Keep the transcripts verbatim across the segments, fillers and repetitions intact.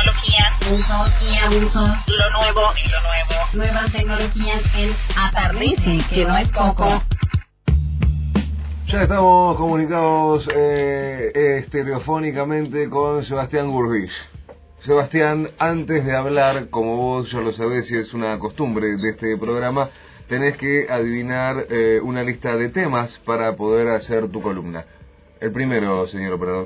tecnologías, usos y abusos, lo nuevo y lo nuevo, nuevas tecnologías en Atardece, que no es poco. Ya estamos comunicados eh, estereofónicamente con Sebastián Gurbich. Sebastián, antes de hablar, como vos ya lo sabés y es una costumbre de este programa, tenés que adivinar eh, una lista de temas para poder hacer tu columna. El primero, señor operador.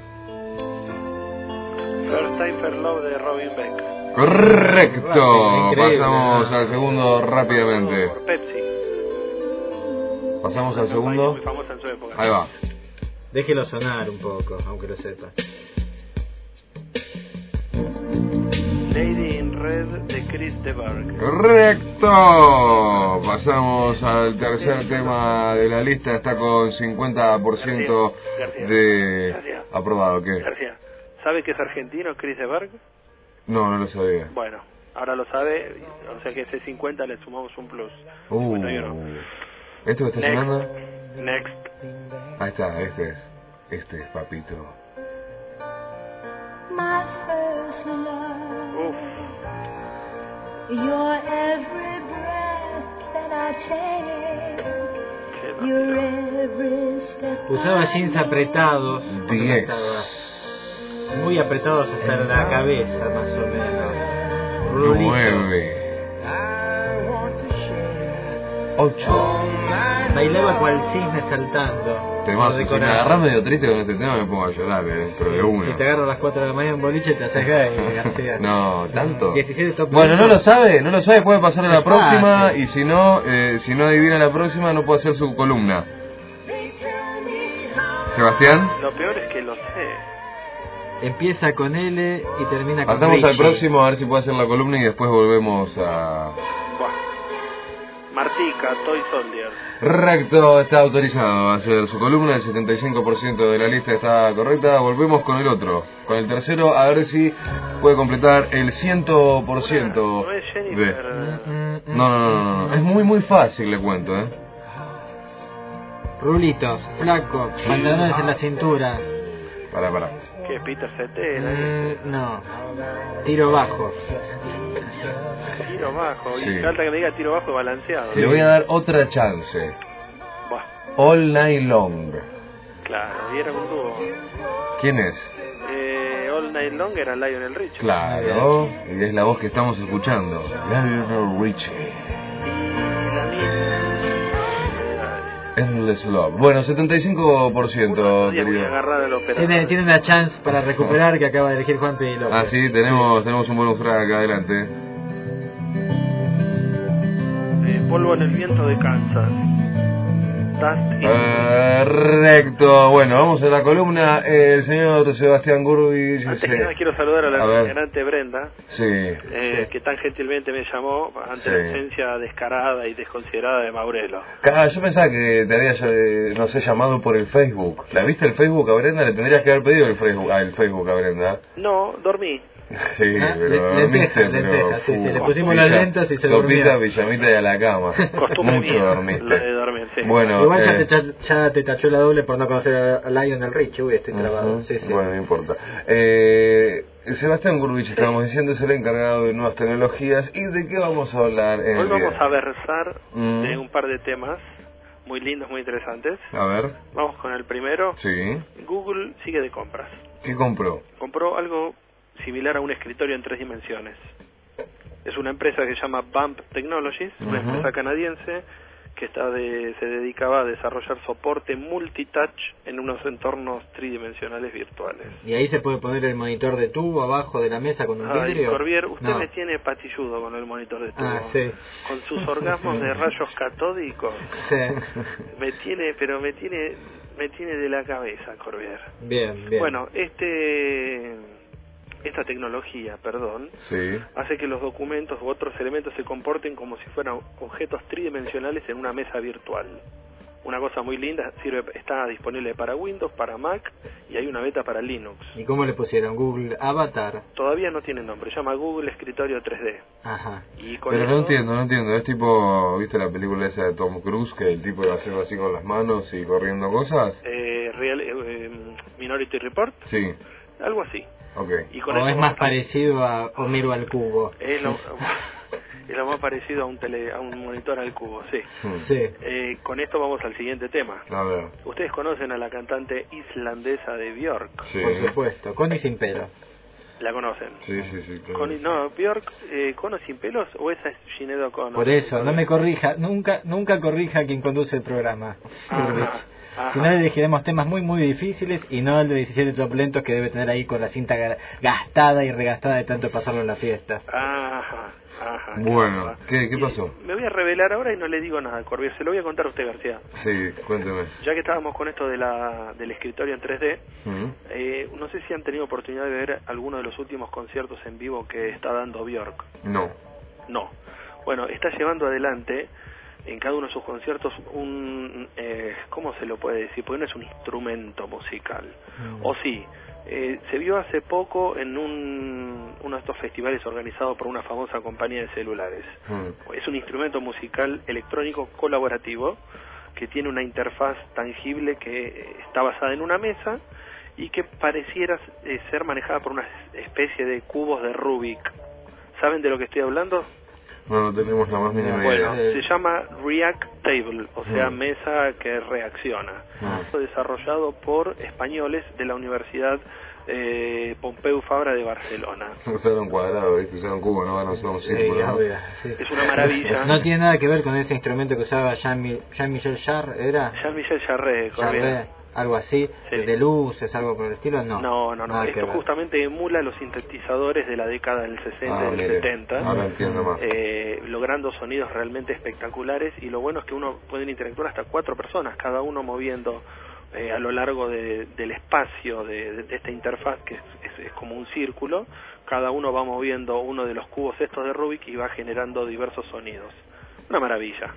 First Time First Love de Robin Beck. Correcto. Pasamos al segundo rápidamente. Por Pepsi. Pasamos al segundo. Muy famosa en su época. Ahí va. Déjelo sonar un poco, aunque lo sepa. Lady in Red de Chris de Burgh. Correcto. Pasamos al tercer tema de la lista. Está con cincuenta por ciento García, de García. aprobado. ¿Qué? García, ¿sabe que es argentino Chris de Burgh? No, no lo sabía. Bueno, ahora lo sabe, o sea que ese cincuenta le sumamos un plus. Uh, cincuenta y uno. ¿Esto que está Next. sonando? Next. Ahí está, este es. Este es, papito. My first love, Uf. your every breath that I take, Qué your rápido. every step. Usaba jeans apretados. diez. Muy apretados hasta la cabeza, más o menos. Rulitos. nueve. ocho. Bailaba cual cisne saltando. Temazo, si me Decorado. agarrás medio triste con este tema me pongo a llorar, eh, pero de una. Si te agarro a las cuatro de la mañana en boliche te haces gay, García. No, ¿tanto? diecisiete top Bueno, no puntos. lo sabe, no lo sabe, puede pasar a la Es próxima fácil. y si no, eh, si no adivina la próxima no puede hacer su columna. Sebastián, Lo peor es que lo sé. Empieza con L y termina con pasamos al Richie. próximo a ver si puede hacer la columna y después volvemos a... Buah. Martica, Toy Soldier. Recto, está autorizado a hacer su columna, el setenta y cinco por ciento de la lista está correcta. Volvemos con el otro, con el tercero, a ver si puede completar el cien por ciento No es de... Jennifer. Mm, mm, No, no, no, no, no, es muy muy fácil, le cuento, ¿eh? Rulitos, flaco, pantalones en la cintura. Pará, pará. ¿Qué? Peter Cetera. Mm, no. Tiro bajo. Tiro bajo. Sí. Y falta que me diga tiro bajo balanceado. Le voy a dar otra chance. Buah. All Night Long. Claro, y era un dúo. ¿Quién es? Eh, All Night Long era Lionel Richie. Claro, y es la voz que estamos escuchando. Lionel Richie. Y la mía. Endless Love. Bueno, setenta y cinco por ciento, Muy querido. agarrada del operador. Tiene, tiene una chance para recuperar que acaba de elegir Juan P. López. Ah, sí, tenemos, tenemos un bonus track acá adelante. Eh, polvo en el viento de Kansas. Dust in- Correcto. Bueno, vamos a la columna. El señor Sebastián Gurbich. Antes se- que nada quiero saludar a la A ver. integrante Brenda, Sí. eh, que tan gentilmente me llamó ante Sí. la ausencia descarada y desconsiderada de Maurelo. Ah, yo pensaba que te había, eh, no sé, llamado por el Facebook. ¿La viste el Facebook a Brenda? Le tendrías que haber pedido el Facebook, ah, el Facebook a Brenda. No, dormí. Sí, Ah, pero le- dormiste, lentejas, pero... lentejas, sí, sí, le uh, pusimos pilla- las lentas y se Sopita, durmió. pijamita y a la cama. Costumbre Mucho mía, dormiste. la de dormir, sí. Bueno, Igual ya, eh, te, cha- ya te tachó la doble por no conocer a Lionel Richie. Uy, estoy trabado. ujú, Sí, sí. Bueno, no importa. Eh, Sebastián Gurbich, estábamos diciendo, es el encargado de nuevas tecnologías. ¿Y de qué vamos a hablar en Hoy el vamos día? a versar Mm. de un par de temas muy lindos, muy interesantes. A ver, Vamos con el primero. sí. Google sigue de compras. ¿Qué compró? Compró algo similar a un escritorio en tres dimensiones. Es una empresa que se llama Bump Technologies, una Ujú. empresa canadiense que está de, se dedicaba a desarrollar soporte multitouch en unos entornos tridimensionales virtuales. Y ahí se puede poner el monitor de tubo abajo de la mesa con un Ay, vidrio. Corbier, usted No. me tiene patilludo con el monitor de tubo. Ah, sí. Con sus orgasmos de rayos catódicos. Sí. Me tiene, pero me tiene, me tiene de la cabeza, Corbier. Bien, bien. Bueno, este, esta tecnología, perdón, Sí. hace que los documentos u otros elementos se comporten como si fueran objetos tridimensionales en una mesa virtual. Una cosa muy linda, sirve, está disponible para Windows, para Mac y hay una beta para Linux. ¿Y cómo le pusieron? Google Avatar. Todavía no tiene nombre, se llama Google Escritorio tres D. Ajá. Y con Pero eso, no entiendo, no entiendo. Es tipo, ¿viste la película esa de Tom Cruise? Que el tipo iba a hacerlo así con las manos y corriendo cosas. eh, Real, eh, eh, Minority Report, Sí. algo así. Okay. Y con ¿O eso es vamos más parecido a Homero al cubo? Es lo, es lo más parecido a un tele, a un monitor al cubo, sí. Hmm. Sí. Eh, con esto vamos al siguiente tema. A ver. Ustedes conocen a la cantante islandesa de Björk. Sí. Por supuesto, con y sin pelo. ¿La conocen? Sí, sí, sí. Claro. Con, no, Björk, eh, ¿con o sin pelos o esa es Sinead O'Connor? Por eso, no me corrija, nunca nunca corrija a quien conduce el programa. Ajá, Gurvich. ajá. Si no, le elegiremos temas muy muy difíciles y no el de diecisiete top lentos que debe tener ahí con la cinta ga- gastada y regastada de tanto pasarlo en las fiestas. Ajá, ajá. Bueno, ¿qué, qué Y pasó? me voy a revelar ahora y no le digo nada a Corbier, se lo voy a contar a usted, García. Sí, cuénteme. Ya que estábamos con esto de la, del escritorio en tres D, Mm. eh, no sé si han tenido oportunidad de ver alguno de los últimos conciertos en vivo que está dando Björk. No. No. Bueno, está llevando adelante en cada uno de sus conciertos un... Eh, ¿Cómo se lo puede decir? Porque no es un instrumento musical. Mm. O sí, eh, se vio hace poco en un, uno de estos festivales organizados por una famosa compañía de celulares. Mm. Es un instrumento musical electrónico colaborativo que tiene una interfaz tangible que eh, está basada en una mesa y que pareciera eh, ser manejada por una especie de cubos de Rubik. ¿Saben de lo que estoy hablando? No, no tenemos la más mínima Bueno, idea. se llama React Table, o sea, Mm. mesa que reacciona. Mm. Fue desarrollado por españoles de la Universidad eh, Pompeu Fabra de Barcelona. Usaron cuadrado, ¿viste? Usaron cubo, no van a usar un Sí, círculo. obvio, sí. Es una maravilla. No tiene nada que ver con ese instrumento que usaba Jean- Jean-Michel Jarre, ¿era? Jean-Michel Jarre, Jarre, Corbier. algo así, Sí. de luces, algo por el estilo, no. No, no, no. Nada que Esto ver. justamente emula los sintetizadores de la década del sesenta Ah, y del mire, setenta. ahora entiendo más. Eh, logrando sonidos realmente espectaculares, y lo bueno es que uno pueden interactuar hasta cuatro personas, cada uno moviendo eh, a lo largo de, del espacio de, de, de esta interfaz que es, es, es como un círculo. Cada uno va moviendo uno de los cubos estos de Rubik y va generando diversos sonidos. Una maravilla.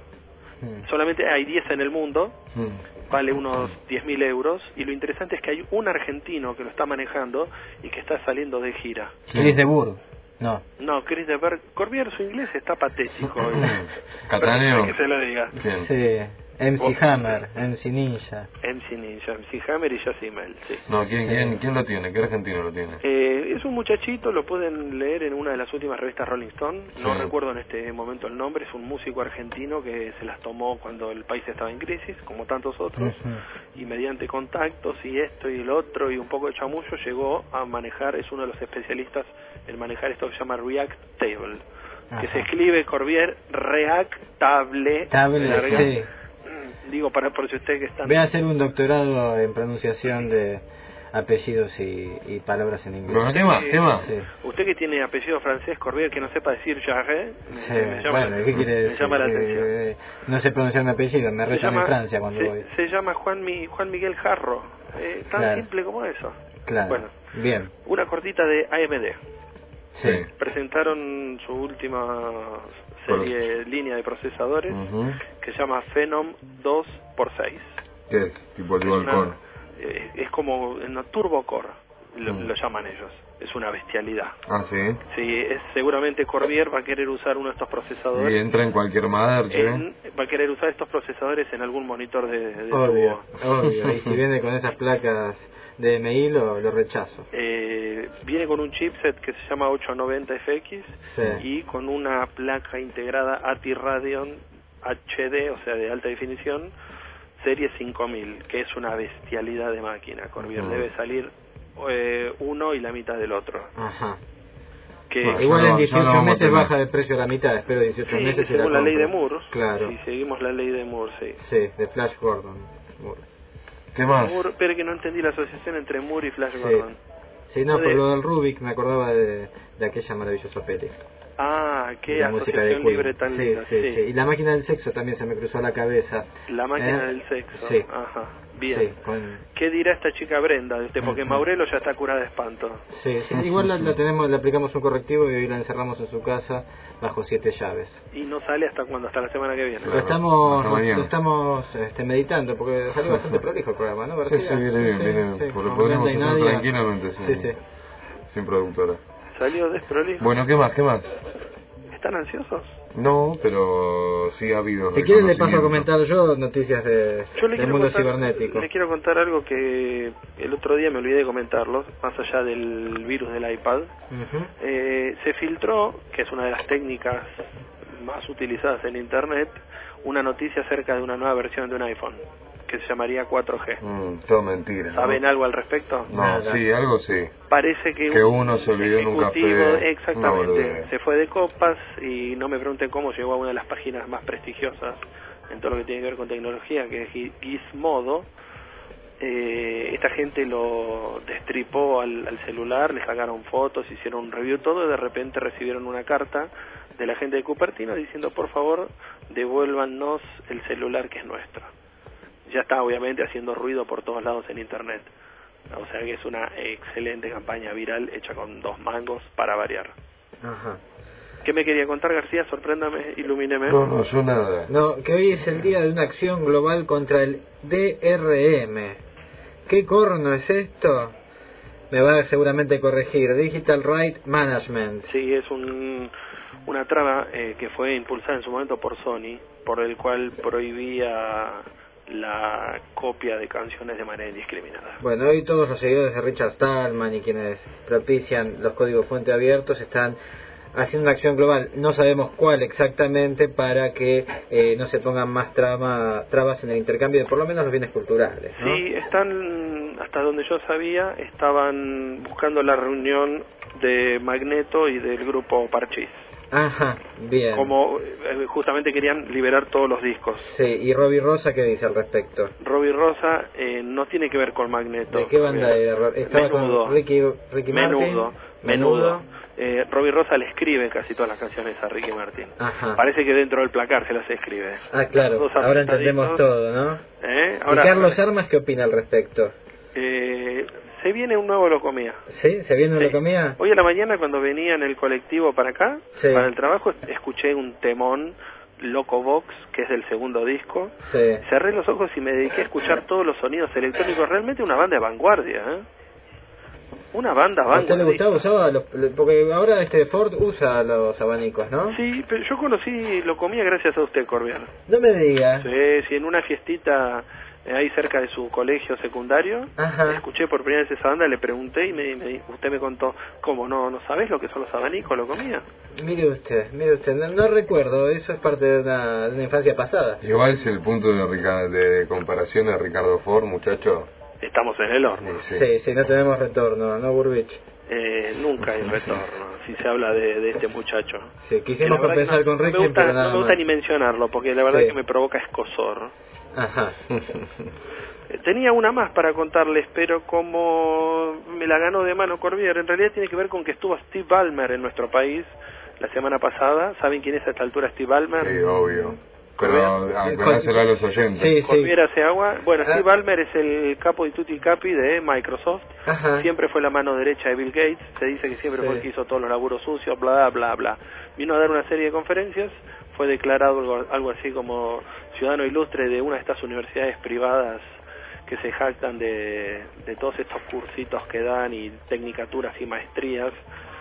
Mm. Solamente hay diez en el mundo, Mm. vale unos diez mil euros, y lo interesante es que hay un argentino que lo está manejando y que está saliendo de gira. Chris de Burgh, no. No, Chris de Berg, Corbier, su inglés está patético. Cataneo. Que se lo diga. Bien. Sí, M C Vos- Hammer, M C Ninja. M C Ninja, M C Hammer y Yacimel, sí. No, ¿quién, Sí. quién, ¿quién lo tiene? ¿Qué argentino lo tiene? Eh, es un muchachito, lo pueden leer en una de las últimas revistas Rolling Stone, no Sí. recuerdo en este momento el nombre, es un músico argentino que se las tomó cuando el país estaba en crisis, como tantos otros, Ujú. y mediante contactos y esto y lo otro y un poco de chamullo llegó a manejar, es uno de los especialistas en manejar esto que se llama React Table, que Ajá. se escribe Corbier Reactable, Table, larga. sí. Digo, para por si usted que está... Voy a hacer un doctorado en pronunciación de apellidos y, y palabras en inglés. Bueno, ¿qué más? ¿Qué más? Sí. Usted que tiene apellido francés, Corbier, que no sepa decir Jarre, me, Sí, me llama, bueno, ¿qué quiere me decir? llama la Que, atención. eh, no sé pronunciar mi apellido, me Se retan llama, en Francia cuando se, voy. se llama Juan, Mi, Juan Miguel Jarro, eh, tan Claro. simple como eso. Claro, Bueno, bien. una cortita de A M D. Sí. Presentaron su última serie, línea de procesadores, Ujú. que se llama Phenom dos por seis. ¿Qué es? Tipo el Es, dual una- core. eh, es como una turbo core, lo, Mm. lo llaman ellos. Es una bestialidad. Ah, sí. Sí, es, seguramente Corbier va a querer usar uno de estos procesadores. Y entra en cualquier mother, che. en- va a querer usar estos procesadores en algún monitor de, de Obvio, tubo. obvio. Y si viene con esas placas de M I, lo, lo rechazo. Eh, viene con un chipset que se llama ochocientos noventa F X Sí. y con una placa integrada A T I Radeon H D, o sea, de alta definición, serie cinco mil, que es una bestialidad de máquina. Corbier Mm. debe salir eh, uno y la mitad del otro. Ajá. Que Bueno, Igual ya en lo- ya lo dieciocho vamos a meses tener. baja de precio a la mitad, espero dieciocho sí, meses y la según la ley de compro. Moore. Claro. Si seguimos la ley de Moore, sí. Sí, de Flash Gordon. Moore. ¿Qué más? Moore, pero que no entendí la asociación entre Moore y Flash Sí. Gordon. Sí, no, por Puede- lo del Rubik me acordaba de, de aquella maravillosa peli. Ah, qué Y la música de asociación Queen. libre tan sí, linda. sí, sí. sí. Y la máquina del sexo también se me cruzó a la cabeza. La máquina ¿Eh? del sexo. Sí. Ajá. Bien. Sí, con- ¿Qué dirá esta chica Brenda? Este, porque Ujú. Maurelo ya está curada de espanto. sí, sí. Igual la, la tenemos, le aplicamos un correctivo y hoy la encerramos en su casa bajo siete llaves. Y no sale hasta cuando, hasta la semana que viene. Claro. Lo estamos, hasta mañana. lo estamos este, meditando porque salió bastante prolijo el programa, ¿no? Sí, sí, viene bien, viene bien. Porque podríamos Brenda y hacer Nadia. tranquilamente sin, Sí, sí. sin productora. Salió desprolijo. Bueno, ¿qué más? ¿Qué más? ¿Están ansiosos? No, pero sí ha habido. Si quieren le paso a reconocimiento. comentar yo noticias de, Yo le del quiero mundo contar- cibernético. Le quiero contar algo que el otro día me olvidé de comentarlo, más allá del virus del iPad. Ujú. Eh, se filtró, que es una de las técnicas más utilizadas en Internet, una noticia acerca de una nueva versión de un iPhone, que se llamaría cuatro G. Mm, todo mentira. ¿no? ¿Saben algo al respecto? No, Nada. sí, algo sí. Parece que, Que un uno se olvidó en un ejecutivo, café. Una exactamente, boludez. se fue de copas y no me pregunten cómo llegó a una de las páginas más prestigiosas en todo lo que tiene que ver con tecnología, que es Gi- Gizmodo. Eh, esta gente lo destripó al, al celular, le sacaron fotos, hicieron un review, todo, y de repente recibieron una carta de la gente de Cupertino diciendo, por favor, devuélvanos el celular que es nuestro. Ya está obviamente haciendo ruido por todos lados en Internet. O sea que es una excelente campaña viral hecha con dos mangos para variar. Ajá. ¿Qué me quería contar, García? Sorpréndame, ilumíneme. No, no, yo nada. No, que hoy es el día de una acción global contra el D R M. ¿Qué corno es esto? Me va a seguramente corregir. Digital Right Management. Sí, es un, una trama eh, que fue impulsada en su momento por Sony, por el cual prohibía la copia de canciones de manera indiscriminada. Bueno, hoy todos los seguidores de Richard Stallman y quienes propician los códigos fuente abiertos están haciendo una acción global, no sabemos cuál exactamente, para que eh, no se pongan más trama, trabas en el intercambio de por lo menos los bienes culturales, ¿no? Sí, están, hasta donde yo sabía, estaban buscando la reunión de Magneto y del grupo Parchís. Ajá, bien. Como eh, justamente querían liberar todos los discos. Sí, y Robbie Rosa, ¿qué dice al respecto? Robbie Rosa eh, no tiene que ver con Magneto. ¿De qué banda Eh, era? Estaba Menudo. con Ricky, Ricky Martin. Menudo, menudo. Eh, Robbie Rosa le escribe casi todas las canciones a Ricky Martin. Ajá. Parece que dentro del placar se las escribe. Ah, claro, Dos ahora entendemos apretaditos. todo, ¿no? ¿Eh? ¿Y Ahora, Carlos Armas qué opina al respecto? eh, se viene un nuevo Locomía. ¿Sí? ¿Se viene una Sí. locomía? Hoy a la mañana, cuando venía en el colectivo para acá, Sí. para el trabajo, escuché un temón, Loco Box, que es del segundo disco. Sí. Cerré los ojos y me dediqué a escuchar todos los sonidos electrónicos. Realmente una banda de vanguardia, ¿eh? Una banda ¿A usted le vanguardista. gustaba? Usaba los, porque ahora este Ford usa los abanicos, ¿no? Sí, pero yo conocí Locomía gracias a usted, Corbiano. No me diga. Sí, sí, en una fiestita eh, ahí cerca de su colegio secundario, Ajá. escuché por primera vez esa banda, le pregunté y me, me- usted me contó, ¿cómo no, no sabés lo que son los abanicos, Locomía? Mire usted, mire usted, no, no recuerdo, eso es parte de una, de una infancia pasada. Igual es el punto de, Rica- de comparación de Ricardo Ford, muchacho. Estamos en el horno. Sí, Sí, sí, no tenemos retorno, ¿no, Burbich? Eh, nunca hay retorno, si se habla de, de este muchacho. Sí, Que quisimos la verdad que compensar no- con no me Ricky, gusta, pero nada no me gusta más. ni mencionarlo, porque la verdad Sí. que me provoca escozor. Ajá. Eh, Tenía una más para contarles, pero como me la ganó de mano Corbier, en realidad tiene que ver con que estuvo Steve Ballmer en nuestro país la semana pasada. ¿Saben quién es a esta altura Steve Ballmer? Sí, obvio. Pero aclaráselo a los oyentes. Sí, sí. Corbier hace agua. Bueno, Ah. Steve Ballmer es el capo y tutti capi de Microsoft. Ajá. Siempre fue la mano derecha de Bill Gates. Se dice que siempre Sí. fue el que hizo todos los laburos sucios, bla, bla, bla. Vino a dar una serie de conferencias. Fue declarado algo, algo así como ciudadano ilustre de una de estas universidades privadas que se jactan de, de todos estos cursitos que dan y tecnicaturas y maestrías.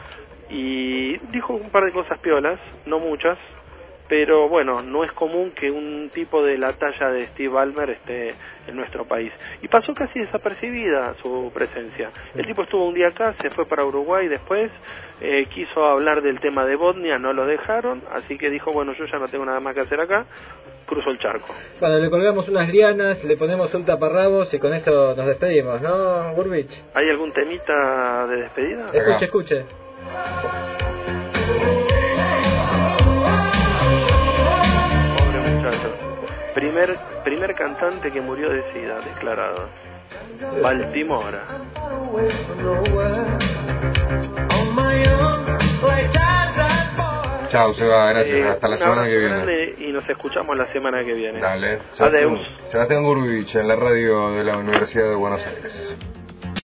Y dijo un par de cosas piolas, no muchas, pero bueno, no es común que un tipo de la talla de Steve Ballmer esté en nuestro país. Y pasó casi desapercibida su presencia. El tipo estuvo un día acá, se fue para Uruguay después, eh, quiso hablar del tema de Bosnia, no lo dejaron, así que dijo, bueno, yo ya no tengo nada más que hacer acá, cruzo el charco. Bueno, le colgamos unas lianas, le ponemos un taparrabos y con esto nos despedimos, ¿no, Burbich? ¿Hay algún temita de despedida? Escuche, escuche. Pobre muchacho. Primer, primer cantante que murió de SIDA, declarado. Baltimora. Chao, Seba, gracias. Eh, Hasta la un semana abrazo que viene. grande y nos escuchamos la semana que viene. Dale. Adeus. Sebastián Gurbich en la radio de la Universidad de Buenos Aires.